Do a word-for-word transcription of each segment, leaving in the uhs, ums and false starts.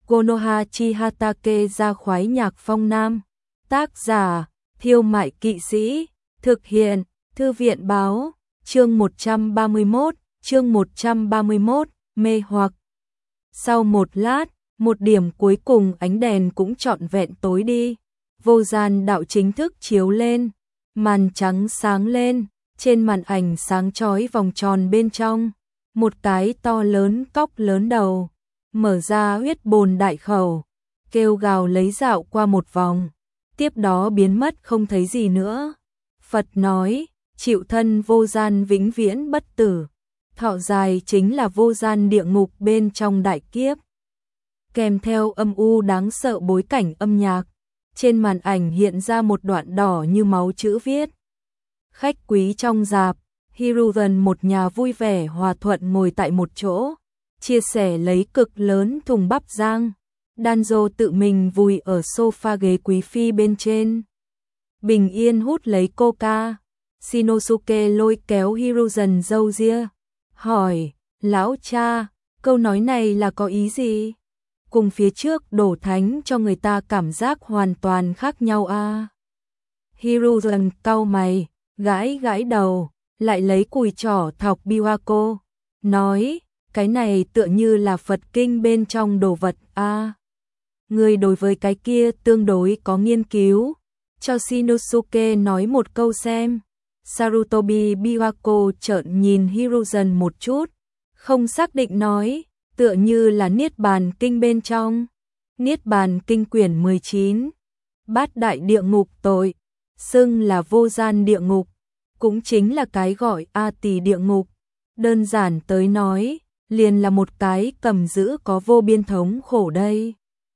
Konoha Chihatake ra khoái nhạc phong nam. Tác giả, Thiêu Mại Kỵ Sĩ. Thực hiện, Thư viện báo. Chương một trăm ba mươi mốt, chương một trăm ba mươi mốt, mê hoặc. Sau một lát, một điểm cuối cùng ánh đèn cũng trọn vẹn tối đi. Vô gian đạo chính thức chiếu lên. Màn trắng sáng lên, trên màn ảnh sáng chói vòng tròn bên trong. Một cái to lớn cóc lớn đầu. Mở ra huyết bồn đại khẩu. Kêu gào lấy dạo qua một vòng. Tiếp đó biến mất không thấy gì nữa. Phật nói, chịu thân vô gian vĩnh viễn bất tử. Thọ dài chính là vô gian địa ngục bên trong đại kiếp. Kèm theo âm u đáng sợ bối cảnh âm nhạc. Trên màn ảnh hiện ra một đoạn đỏ như máu chữ viết. Khách quý trong rạp, Hiruzen một nhà vui vẻ hòa thuận ngồi tại một chỗ, chia sẻ lấy cực lớn thùng bắp rang. Danzo tự mình vùi ở sofa ghế quý phi bên trên. Bình yên hút lấy coca. Shinosuke lôi kéo Hiruzen râu ria, hỏi, lão cha, câu nói này là có ý gì? Cùng phía trước đổ thánh cho người ta cảm giác hoàn toàn khác nhau a. À? Hiruzen cau mày, gãi gãi đầu, lại lấy cùi trỏ thọc Biwako, nói, cái này tựa như là Phật kinh bên trong đồ vật a. À? Người đối với cái kia tương đối có nghiên cứu, cho Shinosuke nói một câu xem. Sarutobi Biwako trợn nhìn Hiruzen một chút, không xác định nói, tựa như là Niết Bàn Kinh bên trong. Niết Bàn Kinh quyển mười chín, bát đại địa ngục tội, xưng là vô gian địa ngục, cũng chính là cái gọi A Tỳ địa ngục. Đơn giản tới nói, liền là một cái cầm giữ có vô biên thống khổ đây.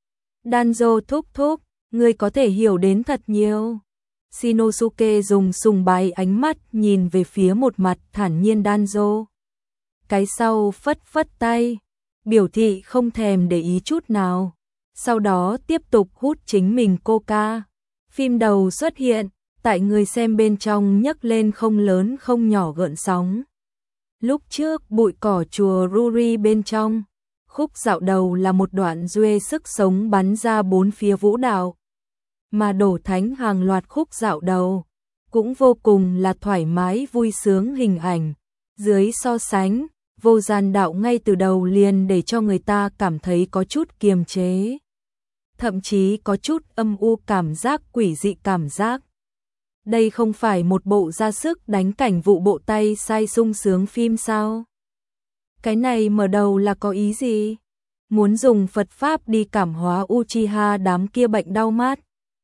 Danzo thúc thúc, ngươi có thể hiểu đến thật nhiều. Shinosuke dùng sùng bái ánh mắt nhìn về phía một mặt thản nhiên Danzo. Cái sau phất phất tay, biểu thị không thèm để ý chút nào. Sau đó tiếp tục hút chính mình coca. Phim đầu xuất hiện, tại người xem bên trong nhấc lên không lớn không nhỏ gợn sóng. Lúc trước bụi cỏ chùa Ruri bên trong, khúc dạo đầu là một đoạn duê sức sống bắn ra bốn phía vũ đạo. Mà đổ thánh hàng loạt khúc dạo đầu, cũng vô cùng là thoải mái vui sướng hình ảnh. Dưới so sánh, vô gian đạo ngay từ đầu liền để cho người ta cảm thấy có chút kiềm chế. Thậm chí có chút âm u cảm giác, quỷ dị cảm giác. Đây không phải một bộ ra sức đánh cảnh vụ bộ tay sai sung sướng phim sao? Cái này mở đầu là có ý gì? Muốn dùng Phật Pháp đi cảm hóa Uchiha đám kia bệnh đau mát.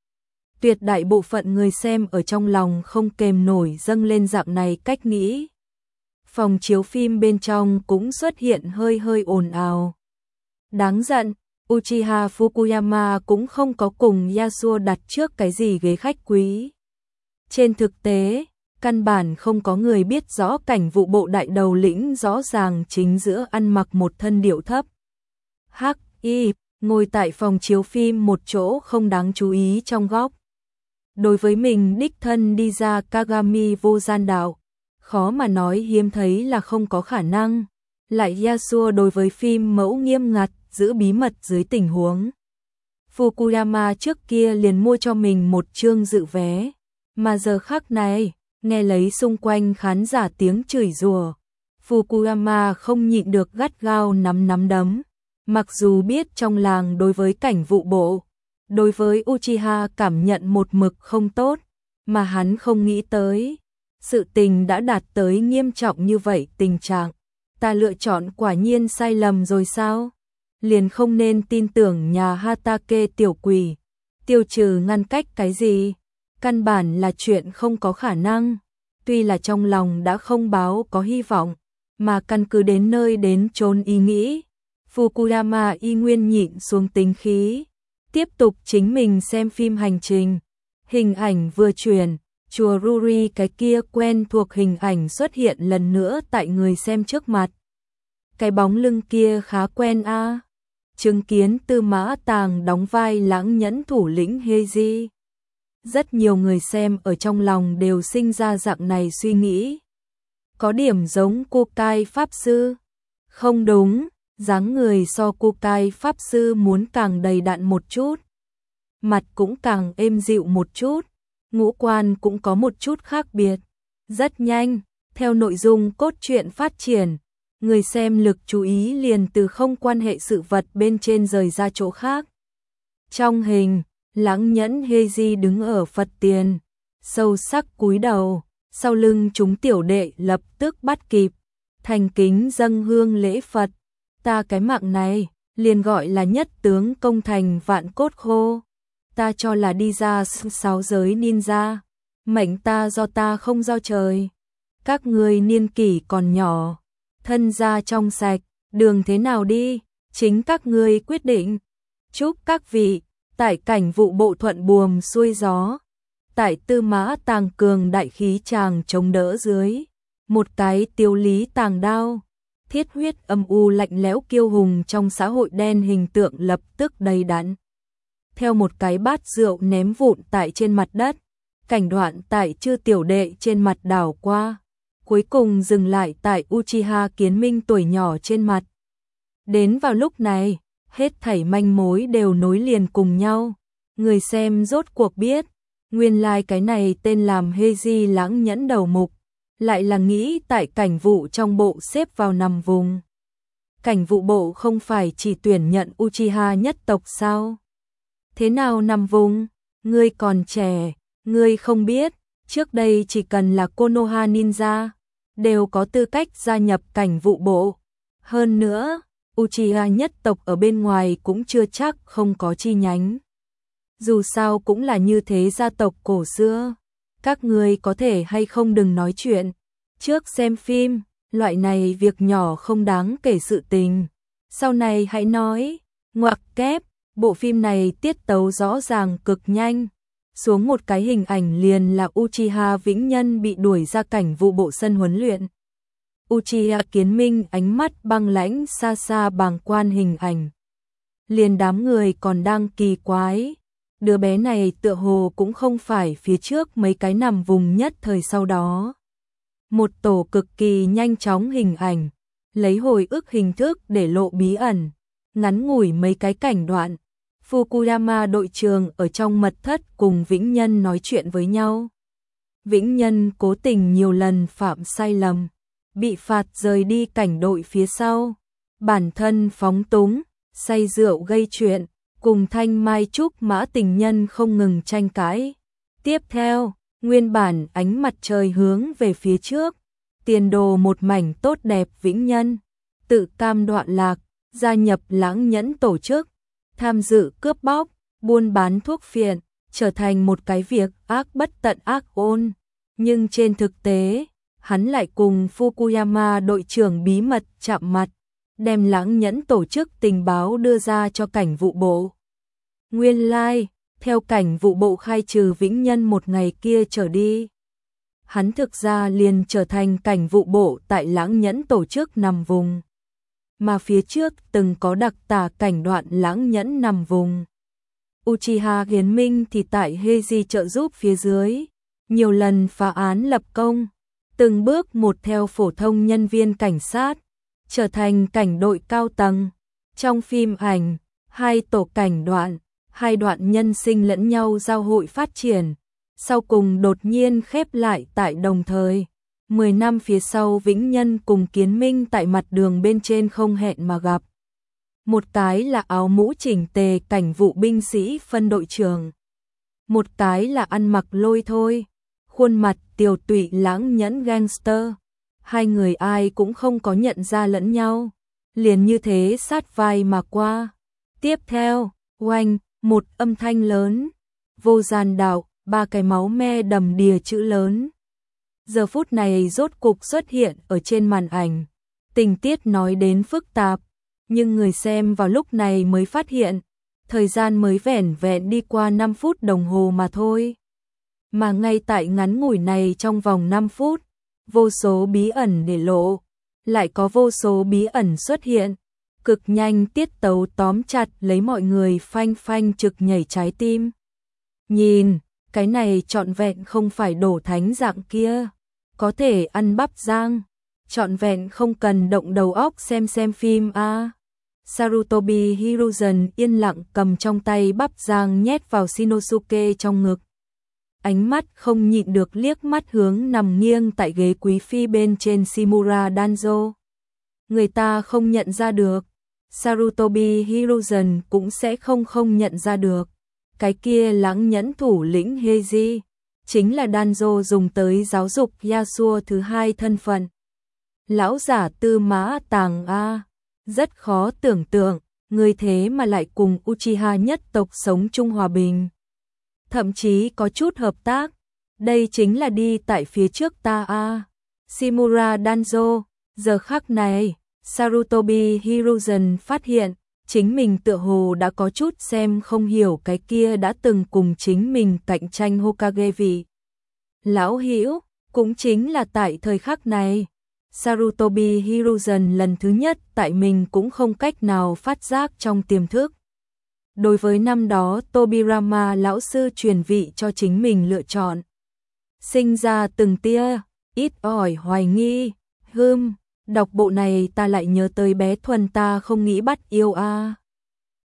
Tuyệt đại bộ phận người xem ở trong lòng không kềm nổi dâng lên dạng này cách nghĩ. Phòng chiếu phim bên trong cũng xuất hiện hơi hơi ồn ào. Đáng giận, Uchiha Fukuyama cũng không có cùng Yasuo đặt trước cái gì ghế khách quý. Trên thực tế, căn bản không có người biết rõ cảnh vụ bộ đại đầu lĩnh rõ ràng chính giữa ăn mặc một thân điệu thấp. Hắc y, ngồi tại phòng chiếu phim một chỗ không đáng chú ý trong góc. Đối với mình đích thân đi ra Kagami vô gian đạo, khó mà nói hiếm thấy là không có khả năng. Lại Yasuo đối với phim mẫu nghiêm ngặt, giữ bí mật dưới tình huống. Fukuyama trước kia liền mua cho mình một chương dự vé, mà giờ khắc này, nghe lấy xung quanh khán giả tiếng chửi rủa, Fukuyama không nhịn được gắt gao nắm nắm đấm. Mặc dù biết trong làng đối với cảnh vụ bộ, đối với Uchiha cảm nhận một mực không tốt, mà hắn không nghĩ tới. Sự tình đã đạt tới nghiêm trọng như vậy tình trạng. Ta lựa chọn quả nhiên sai lầm rồi sao? Liền không nên tin tưởng nhà Hatake tiểu quỷ. Tiêu trừ ngăn cách cái gì? Căn bản là chuyện không có khả năng. Tuy là trong lòng đã không báo có hy vọng, mà căn cứ đến nơi đến chốn ý nghĩ. Fukuyama y nguyên nhịn xuống tính khí, tiếp tục chính mình xem phim hành trình. Hình ảnh vừa chuyển, chùa Ruri cái kia quen thuộc hình ảnh xuất hiện lần nữa tại người xem trước mặt. Cái bóng lưng kia khá quen a. À. Chứng kiến Tư Mã Tàng đóng vai lãng nhẫn thủ lĩnh Heiji. Rất nhiều người xem ở trong lòng đều sinh ra dạng này suy nghĩ. Có điểm giống Kukai Pháp Sư. Không đúng. dáng người so Kukai Pháp Sư muốn càng đầy đặn một chút, mặt cũng càng êm dịu một chút, ngũ quan cũng có một chút khác biệt. Rất nhanh, theo nội dung cốt truyện phát triển, người xem lực chú ý liền từ không quan hệ sự vật bên trên rời ra chỗ khác. Trong hình, Lãng Nhẫn Heiji đứng ở Phật tiền, sâu sắc cúi đầu, sau lưng chúng tiểu đệ lập tức bắt kịp, thành kính dâng hương lễ Phật. Ta cái mạng này, liền gọi là nhất tướng công thành vạn cốt khô. Ta cho là đi ra sáu giới ninja, mệnh ta do ta không do trời. Các ngươi niên kỷ còn nhỏ, thân gia trong sạch, đường thế nào đi, chính các ngươi quyết định. Chúc các vị, tại cảnh vụ bộ thuận buồm xuôi gió, tại Tư Mã Tàng cường đại khí tràng chống đỡ dưới, một cái Tiêu Lý tàng đao, thiết huyết âm u lạnh lẽo kiêu hùng trong xã hội đen hình tượng lập tức đầy đặn. Theo một cái bát rượu ném vụn tại trên mặt đất, cảnh đoạn tại chư tiểu đệ trên mặt đảo qua, cuối cùng dừng lại tại Uchiha Kiến Minh tuổi nhỏ trên mặt. Đến vào lúc này, hết thảy manh mối đều nối liền cùng nhau, người xem rốt cuộc biết, nguyên lai like cái này tên làm Heiji Lãng Nhẫn đầu mục, lại là nghĩ tại cảnh vụ trong bộ xếp vào nằm vùng. Cảnh vụ bộ không phải chỉ tuyển nhận Uchiha nhất tộc sao? Thế nào nằm vùng? Ngươi còn trẻ, ngươi không biết, trước đây chỉ cần là Konoha Ninja, đều có tư cách gia nhập cảnh vụ bộ. Hơn nữa, Uchiha nhất tộc ở bên ngoài cũng chưa chắc không có chi nhánh. Dù sao cũng là như thế gia tộc cổ xưa. Các ngươi có thể hay không đừng nói chuyện. Trước xem phim, loại này việc nhỏ không đáng kể sự tình. Sau này hãy nói, ngoặc kép, bộ phim này tiết tấu rõ ràng cực nhanh. Xuống một cái hình ảnh liền là Uchiha Vĩnh Nhân bị đuổi ra cảnh vụ bộ sân huấn luyện. Uchiha Kiến Minh ánh mắt băng lãnh xa xa bàng quan hình ảnh. Liền đám người còn đang kỳ quái. Đứa bé này tựa hồ cũng không phải phía trước mấy cái nằm vùng nhất thời sau đó. Một tổ cực kỳ nhanh chóng hình ảnh, lấy hồi ức hình thức để lộ bí ẩn, ngắn ngủi mấy cái cảnh đoạn. Fukuyama đội trưởng ở trong mật thất cùng Vĩnh Nhân nói chuyện với nhau. Vĩnh Nhân cố tình nhiều lần phạm sai lầm, bị phạt rời đi cảnh đội phía sau. Bản thân phóng túng, say rượu gây chuyện, cùng Thanh Mai Trúc Mã tình nhân không ngừng tranh cãi. Tiếp theo, nguyên bản ánh mặt trời hướng về phía trước, tiền đồ một mảnh tốt đẹp Vĩnh Nhân, tự cam đoạn lạc, gia nhập Lãng Nhẫn tổ chức, tham dự cướp bóc, buôn bán thuốc phiện, trở thành một cái việc ác bất tận ác ôn. Nhưng trên thực tế, hắn lại cùng Fukuyama đội trưởng bí mật chạm mặt, đem Lãng Nhẫn tổ chức tình báo đưa ra cho cảnh vụ bộ. Nguyên lai, like, theo cảnh vụ bộ khai trừ Vĩnh Nhân một ngày kia trở đi, hắn thực ra liền trở thành cảnh vụ bộ tại Lãng Nhẫn tổ chức nằm vùng. Mà phía trước từng có đặc tả cảnh đoạn Lãng Nhẫn nằm vùng. Uchiha Kiến Minh thì tại Heiji trợ giúp phía dưới, nhiều lần phá án lập công, từng bước một theo phổ thông nhân viên cảnh sát, trở thành cảnh đội cao tầng. Trong phim ảnh, hai tổ cảnh đoạn, hai đoạn nhân sinh lẫn nhau giao hội phát triển, sau cùng đột nhiên khép lại tại đồng thời. Mười năm phía sau Vĩnh Nhân cùng Kiến Minh tại mặt đường bên trên không hẹn mà gặp. Một cái là áo mũ chỉnh tề cảnh vụ binh sĩ phân đội trưởng. Một cái là ăn mặc lôi thôi, khuôn mặt tiều tụy Lãng Nhẫn gangster. Hai người ai cũng không có nhận ra lẫn nhau, liền như thế sát vai mà qua. Tiếp theo, oanh, một âm thanh lớn, vô gian đạo, ba cái máu me đầm đìa chữ lớn. Giờ phút này rốt cục xuất hiện ở trên màn ảnh. Tình tiết nói đến phức tạp, nhưng người xem vào lúc này mới phát hiện, thời gian mới vẻn vẹn đi qua năm phút đồng hồ mà thôi. Mà ngay tại ngắn ngủi này trong vòng năm phút, vô số bí ẩn để lộ, lại có vô số bí ẩn xuất hiện, cực nhanh tiết tấu tóm chặt lấy mọi người phanh phanh trực nhảy trái tim. Nhìn, cái này trọn vẹn không phải đổ thánh dạng kia, có thể ăn bắp rang, trọn vẹn không cần động đầu óc xem xem phim a. À. Sarutobi Hiruzen yên lặng cầm trong tay bắp rang nhét vào Shinosuke trong ngực. Ánh mắt không nhịn được liếc mắt hướng nằm nghiêng tại ghế quý phi bên trên Shimura Danzo. Người ta không nhận ra được. Sarutobi Hiruzen cũng sẽ không không nhận ra được. Cái kia lãng nhẫn thủ lĩnh Heiji chính là Danzo dùng tới giáo dục Yasuo thứ hai thân phận. Lão giả Tư Mã Tàng a, rất khó tưởng tượng, người thế mà lại cùng Uchiha nhất tộc sống chung hòa bình. Thậm chí có chút hợp tác, đây chính là đi tại phía trước ta a. Shimura Danzo, giờ khắc này, Sarutobi Hiruzen phát hiện, chính mình tựa hồ đã có chút xem không hiểu cái kia đã từng cùng chính mình cạnh tranh Hokage vị. Lão hữu, cũng chính là tại thời khắc này, Sarutobi Hiruzen lần thứ nhất tại mình cũng không cách nào phát giác trong tiềm thức. Đối với năm đó Tobirama lão sư truyền vị cho chính mình lựa chọn, sinh ra từng tia, ít ỏi hoài nghi, hưm, đọc bộ này ta lại nhớ tới bé Thuần ta không nghĩ bắt yêu a.